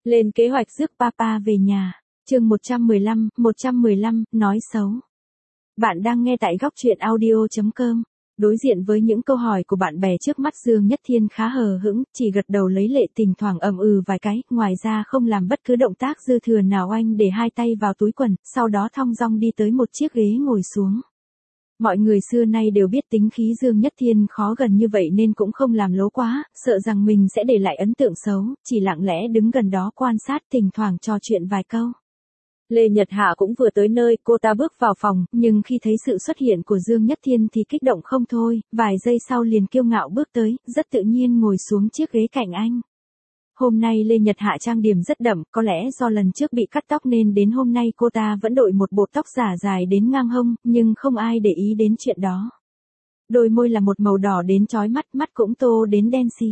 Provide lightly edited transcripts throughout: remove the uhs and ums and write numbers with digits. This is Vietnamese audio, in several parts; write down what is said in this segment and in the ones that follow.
Lên kế hoạch rước papa về nhà. Chương 115, nói xấu. Bạn đang nghe tại góc truyện audio.com. Đối diện với những câu hỏi của bạn bè trước mắt, Dương Nhất Thiên khá hờ hững, chỉ gật đầu lấy lệ, thỉnh thoảng ậm ừ vài cái, ngoài ra không làm bất cứ động tác dư thừa nào. Anh để hai tay vào túi quần, sau đó thong dong đi tới một chiếc ghế ngồi xuống. Mọi người xưa nay đều biết tính khí Dương Nhất Thiên khó gần như vậy nên cũng không làm lố quá, sợ rằng mình sẽ để lại ấn tượng xấu, chỉ lặng lẽ đứng gần đó quan sát, thỉnh thoảng trò chuyện vài câu. Lê Nhật Hạ cũng vừa tới nơi, cô ta bước vào phòng, nhưng khi thấy sự xuất hiện của Dương Nhất Thiên thì kích động không thôi, vài giây sau liền kiêu ngạo bước tới, rất tự nhiên ngồi xuống chiếc ghế cạnh anh. Hôm nay Lê Nhật Hạ trang điểm rất đậm, có lẽ do lần trước bị cắt tóc nên đến hôm nay cô ta vẫn đội một bộ tóc giả dài đến ngang hông, nhưng không ai để ý đến chuyện đó. Đôi môi là một màu đỏ đến chói mắt, mắt cũng tô đến đen xì.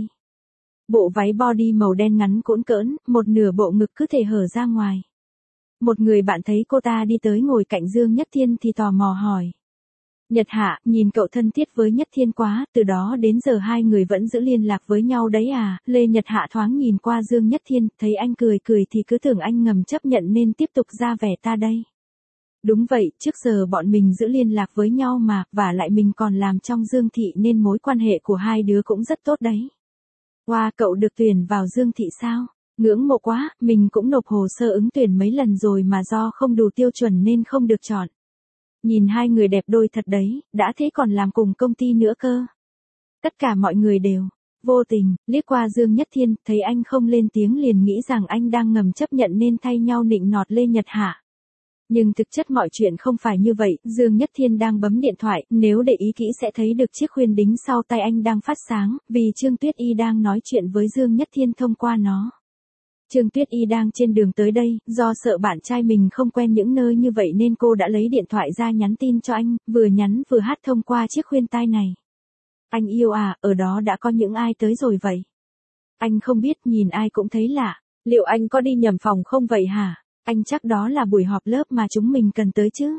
Bộ váy body màu đen ngắn cũn cỡn, một nửa bộ ngực cứ thể hở ra ngoài. Một người bạn thấy cô ta đi tới ngồi cạnh Dương Nhất Thiên thì tò mò hỏi. Nhật Hạ, nhìn cậu thân thiết với Nhất Thiên quá, từ đó đến giờ hai người vẫn giữ liên lạc với nhau đấy à? Lê Nhật Hạ thoáng nhìn qua Dương Nhất Thiên, thấy anh cười cười thì cứ tưởng anh ngầm chấp nhận nên tiếp tục ra vẻ ta đây. Đúng vậy, trước giờ bọn mình giữ liên lạc với nhau mà, và lại mình còn làm trong Dương Thị nên mối quan hệ của hai đứa cũng rất tốt đấy. Wow, cậu được tuyển vào Dương Thị sao? Ngưỡng mộ quá, mình cũng nộp hồ sơ ứng tuyển mấy lần rồi mà do không đủ tiêu chuẩn nên không được chọn. Nhìn hai người đẹp đôi thật đấy, đã thế còn làm cùng công ty nữa cơ. Tất cả mọi người đều vô tình liếc qua Dương Nhất Thiên, thấy anh không lên tiếng liền nghĩ rằng anh đang ngầm chấp nhận nên thay nhau nịnh nọt Lê Nhật Hạ. Nhưng thực chất mọi chuyện không phải như vậy, Dương Nhất Thiên đang bấm điện thoại, nếu để ý kỹ sẽ thấy được chiếc khuyên đính sau tay anh đang phát sáng, vì Trương Tuyết Y đang nói chuyện với Dương Nhất Thiên thông qua nó. Trương Tuyết Y đang trên đường tới đây, do sợ bạn trai mình không quen những nơi như vậy nên cô đã lấy điện thoại ra nhắn tin cho anh, vừa nhắn vừa hát thông qua chiếc khuyên tai này. Anh yêu à, ở đó đã có những ai tới rồi vậy? Anh không biết, nhìn ai cũng thấy lạ. Liệu anh có đi nhầm phòng không vậy hả? Anh chắc đó là buổi họp lớp mà chúng mình cần tới chứ.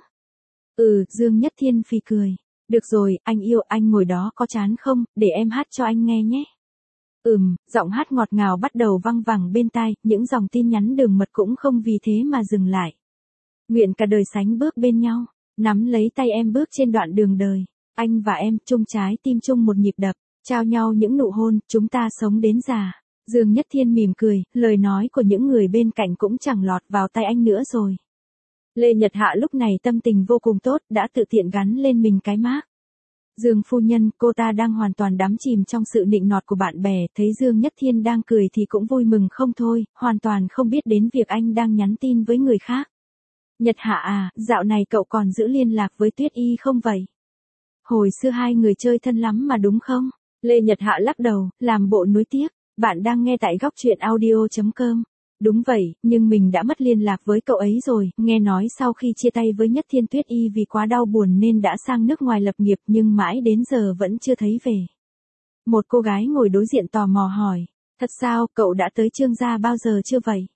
Dương Nhất Thiên phì cười. Được rồi, anh yêu, anh ngồi đó có chán không, để em hát cho anh nghe nhé. Giọng hát ngọt ngào bắt đầu văng vẳng bên tai, những dòng tin nhắn đường mật cũng không vì thế mà dừng lại. Nguyện cả đời sánh bước bên nhau, nắm lấy tay em bước trên đoạn đường đời. Anh và em chung trái tim chung một nhịp đập, trao nhau những nụ hôn, chúng ta sống đến già. Dương Nhất Thiên mỉm cười, lời nói của những người bên cạnh cũng chẳng lọt vào tai anh nữa rồi. Lê Nhật Hạ lúc này tâm tình vô cùng tốt, đã tự tiện gắn lên mình cái mác Dương phu nhân. Cô ta đang hoàn toàn đắm chìm trong sự nịnh nọt của bạn bè, thấy Dương Nhất Thiên đang cười thì cũng vui mừng không thôi, hoàn toàn không biết đến việc anh đang nhắn tin với người khác. Nhật Hạ à, dạo này cậu còn giữ liên lạc với Tuyết Y không vậy? Hồi xưa hai người chơi thân lắm mà đúng không? Lê Nhật Hạ lắc đầu, làm bộ nuối tiếc. Bạn đang nghe tại góc truyện audio.com. Đúng vậy, nhưng mình đã mất liên lạc với cậu ấy rồi, nghe nói sau khi chia tay với Nhất Thiên, Tuyết Y vì quá đau buồn nên đã sang nước ngoài lập nghiệp nhưng mãi đến giờ vẫn chưa thấy về. Một cô gái ngồi đối diện tò mò hỏi, thật sao, cậu đã tới Trương gia bao giờ chưa vậy?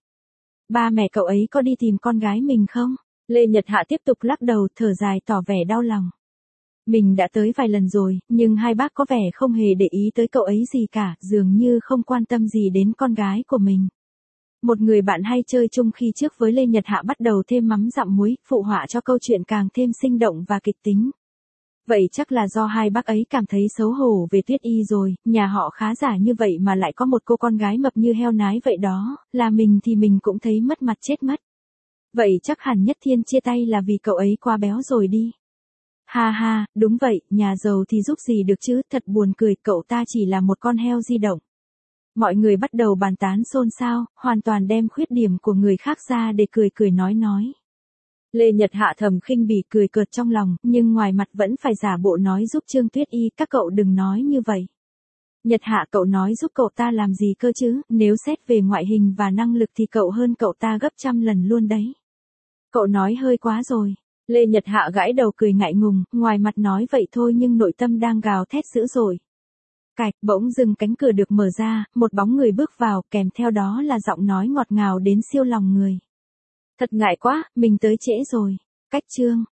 Ba mẹ cậu ấy có đi tìm con gái mình không? Lê Nhật Hạ tiếp tục lắc đầu, thở dài tỏ vẻ đau lòng. Mình đã tới vài lần rồi, nhưng hai bác có vẻ không hề để ý tới cậu ấy gì cả, dường như không quan tâm gì đến con gái của mình. Một người bạn hay chơi chung khi trước với Lê Nhật Hạ bắt đầu thêm mắm dặm muối, phụ họa cho câu chuyện càng thêm sinh động và kịch tính. Vậy chắc là do hai bác ấy cảm thấy xấu hổ về Tuyết Y rồi, nhà họ khá giả như vậy mà lại có một cô con gái mập như heo nái vậy đó, là mình thì mình cũng thấy mất mặt chết mất. Vậy chắc hẳn Nhất Thiên chia tay là vì cậu ấy quá béo rồi đi. Ha ha, đúng vậy, nhà giàu thì giúp gì được chứ, thật buồn cười, cậu ta chỉ là một con heo di động. Mọi người bắt đầu bàn tán xôn xao, hoàn toàn đem khuyết điểm của người khác ra để cười cười nói. Lê Nhật Hạ thầm khinh bỉ cười cợt trong lòng, nhưng ngoài mặt vẫn phải giả bộ nói giúp Trương Tuyết Y, các cậu đừng nói như vậy. Nhật Hạ, cậu nói giúp cậu ta làm gì cơ chứ, nếu xét về ngoại hình và năng lực thì cậu hơn cậu ta gấp trăm lần luôn đấy. Cậu nói hơi quá rồi. Lê Nhật Hạ gãi đầu cười ngại ngùng, ngoài mặt nói vậy thôi nhưng nội tâm đang gào thét dữ dội. Cạch, bỗng dưng cánh cửa được mở ra, một bóng người bước vào, kèm theo đó là giọng nói ngọt ngào đến siêu lòng người. Thật ngại quá, mình tới trễ rồi. Cách Trương